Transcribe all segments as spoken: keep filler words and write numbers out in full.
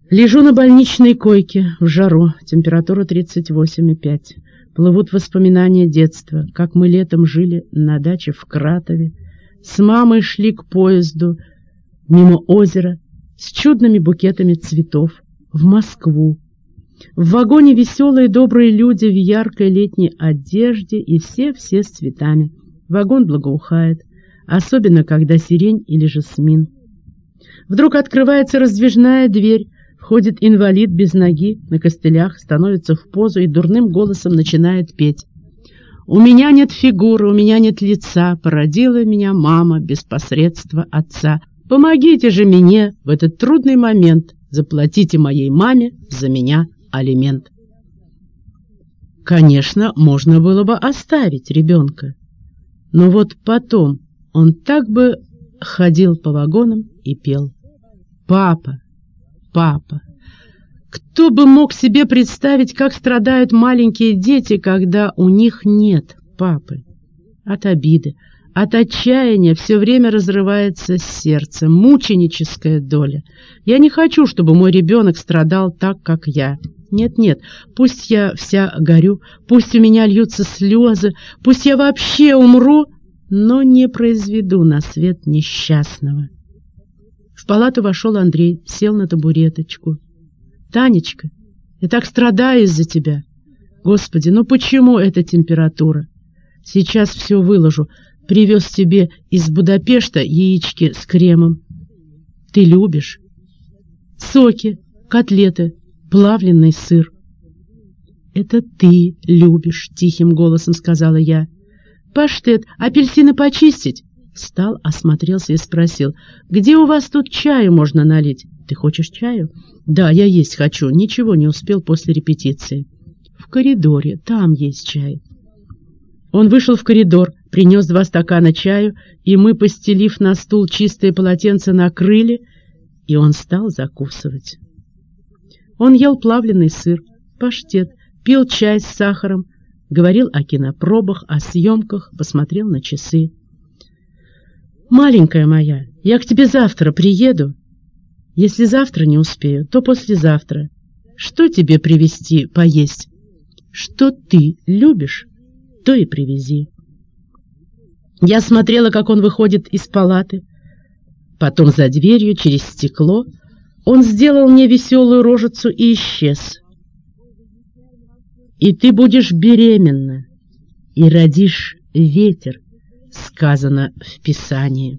Лежу на больничной койке в жару, температура тридцать восемь и пять. Плывут воспоминания детства, как мы летом жили на даче в Кратове. С мамой шли к поезду мимо озера с чудными букетами цветов в Москву. В вагоне веселые добрые люди в яркой летней одежде, и все-все с цветами. Вагон благоухает, особенно когда сирень или жасмин. Вдруг открывается раздвижная дверь, входит инвалид без ноги, на костылях, становится в позу и дурным голосом начинает петь. «У меня нет фигуры, у меня нет лица, породила меня мама без посредства отца. Помогите же мне в этот трудный момент, заплатите моей маме за меня алимент». Конечно, можно было бы оставить ребенка, но вот потом он так бы ходил по вагонам и пел. «Папа, папа». Кто бы мог себе представить, как страдают маленькие дети, когда у них нет папы? От обиды, от отчаяния все время разрывается сердце, мученическая доля. Я не хочу, чтобы мой ребенок страдал так, как я. Нет-нет, пусть я вся горю, пусть у меня льются слезы, пусть я вообще умру, но не произведу на свет несчастного. В палату вошел Андрей, сел на табуреточку. «Танечка, я так страдаю из-за тебя. Господи, ну почему эта температура? Сейчас все выложу. Привез тебе из Будапешта яички с кремом. Ты любишь? Соки, котлеты, плавленый сыр». «Это ты любишь», — тихим голосом сказала я. «Паштет, апельсины почистить?» Встал, осмотрелся и спросил: «Где у вас тут чаю можно налить? Ты хочешь чаю?» «Да, я есть хочу. Ничего не успел после репетиции». «В коридоре. Там есть чай». Он вышел в коридор, принес два стакана чаю, и мы, постелив на стул чистые полотенца, накрыли, и он стал закусывать. Он ел плавленый сыр, паштет, пил чай с сахаром, говорил о кинопробах, о съемках, посмотрел на часы. «Маленькая моя, я к тебе завтра приеду. Если завтра не успею, то послезавтра. Что тебе привезти поесть? Что ты любишь, то и привези». Я смотрела, как он выходит из палаты. Потом за дверью, через стекло, он сделал мне веселую рожицу и исчез. «И ты будешь беременна, и родишь ветер», сказано в Писании.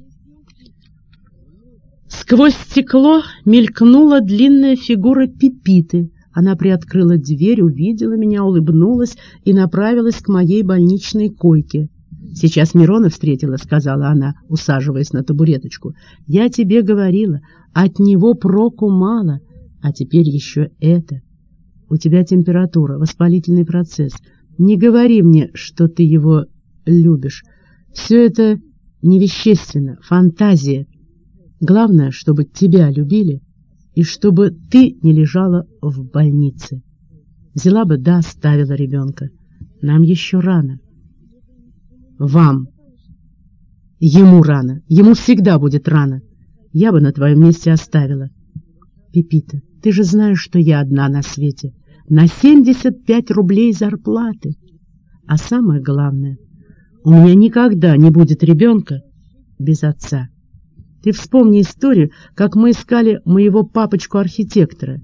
Сквозь стекло мелькнула длинная фигура Пепиты. Она приоткрыла дверь, увидела меня, улыбнулась и направилась к моей больничной койке. «Сейчас Мирона встретила», — сказала она, усаживаясь на табуреточку. «Я тебе говорила, от него проку мало, а теперь еще это. У тебя температура, воспалительный процесс. Не говори мне, что ты его любишь. Все это невещественно, фантазия. Главное, чтобы тебя любили и чтобы ты не лежала в больнице. Взяла бы, да оставила ребенка. Нам еще рано». «Вам. Ему рано. Ему всегда будет рано. Я бы на твоем месте оставила». «Пепита, ты же знаешь, что я одна на свете. На семьдесят пять рублей зарплаты. А самое главное, у меня никогда не будет ребенка без отца. Ты вспомни историю, как мы искали моего папочку-архитектора».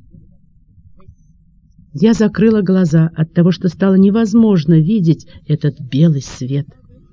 Я закрыла глаза от того, что стало невозможно видеть этот белый свет.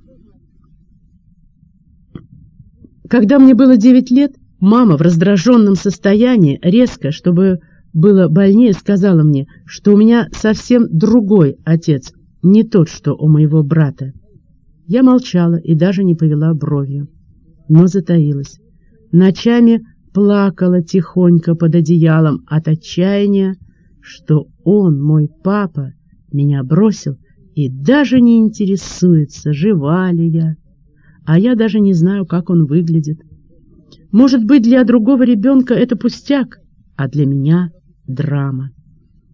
Когда мне было девять лет, мама в раздраженном состоянии резко, чтобы было больнее, сказала мне, что у меня совсем другой отец, не тот, что у моего брата. Я молчала и даже не повела бровью, но затаилась. Ночами плакала тихонько под одеялом от отчаяния, что он, мой папа, меня бросил и даже не интересуется, жива ли я. А я даже не знаю, как он выглядит. Может быть, для другого ребенка это пустяк, а для меня драма.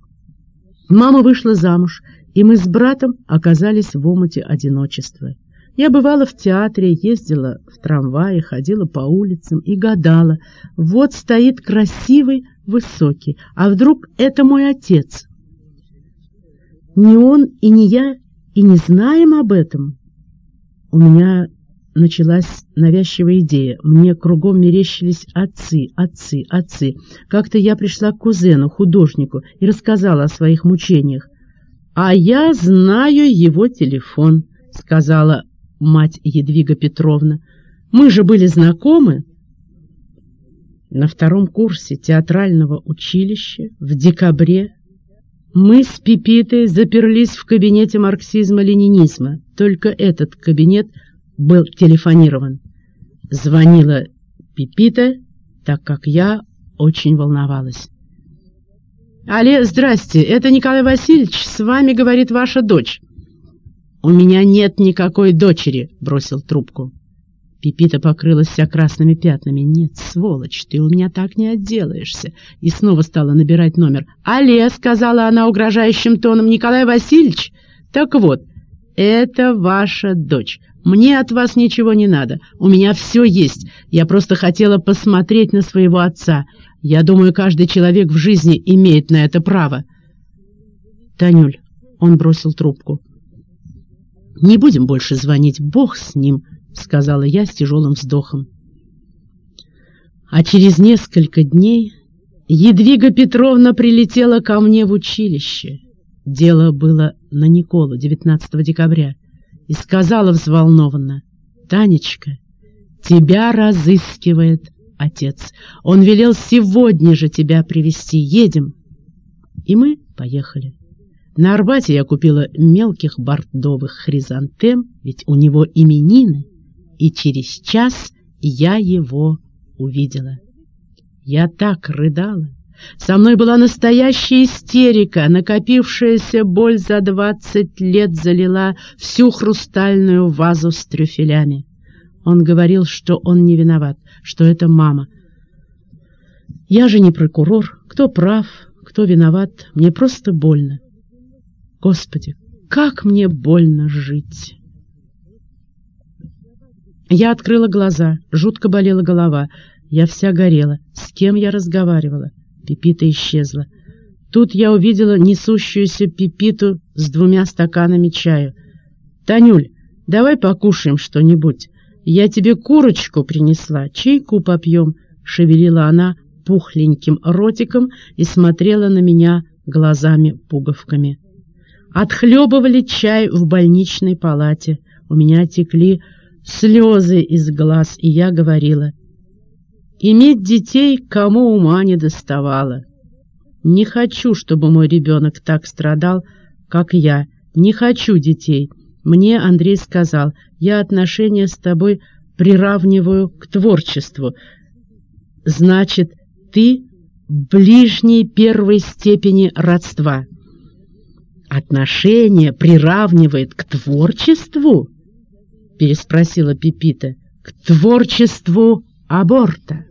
Мама вышла замуж, и мы с братом оказались в омуте одиночества. Я бывала в театре, ездила в трамвае, ходила по улицам и гадала. Вот стоит красивый, высокий, а вдруг это мой отец? Не он и не я и не знаем об этом. У меня началась навязчивая идея. Мне кругом мерещились отцы, отцы, отцы. Как-то я пришла к кузену, художнику, и рассказала о своих мучениях. «А я знаю его телефон», — сказала мать Едвига Петровна. «Мы же были знакомы». На втором курсе театрального училища в декабре мы с Пипитой заперлись в кабинете марксизма-ленинизма. Только этот кабинет был телефонирован. Звонила Пипита, так как я очень волновалась. «Алле, здрасте, это Николай Васильевич, с вами говорит ваша дочь». «У меня нет никакой дочери», — бросил трубку. Пипита покрылась вся красными пятнами. «Нет, сволочь, ты у меня так не отделаешься». И снова стала набирать номер. «Алле», — сказала она угрожающим тоном, — «Николай Васильевич? Так вот, это ваша дочь. Мне от вас ничего не надо. У меня все есть. Я просто хотела посмотреть на своего отца. Я думаю, каждый человек в жизни имеет на это право». «Танюль», — он бросил трубку. «Не будем больше звонить, Бог с ним», — сказала я с тяжелым вздохом. А через несколько дней Едвига Петровна прилетела ко мне в училище. Дело было на Николу, девятнадцатого декабря, и сказала взволнованно: «Танечка, тебя разыскивает отец. Он велел сегодня же тебя привезти. Едем». И мы поехали. На Арбате я купила мелких бордовых хризантем, ведь у него именины, и через час я его увидела. Я так рыдала. Со мной была настоящая истерика. Накопившаяся боль за двадцать лет залила всю хрустальную вазу с трюфелями. Он говорил, что он не виноват, что это мама. Я же не прокурор. Кто прав, кто виноват, мне просто больно. Господи, как мне больно жить! Я открыла глаза, жутко болела голова, я вся горела. С кем я разговаривала? Пипита исчезла. Тут я увидела несущуюся Пипиту с двумя стаканами чаю. «Танюль, давай покушаем что-нибудь. Я тебе курочку принесла, чайку попьем», — шевелила она пухленьким ротиком и смотрела на меня глазами-пуговками. Отхлебывали чай в больничной палате. У меня текли слезы из глаз, и я говорила: «Иметь детей кому ума не доставало. Не хочу, чтобы мой ребенок так страдал, как я. Не хочу детей. Мне Андрей сказал: я отношения с тобой приравниваю к творчеству. Значит, ты ближней первой степени родства». «Отношения приравнивает к творчеству?» — переспросила Пипита. «К творчеству аборта».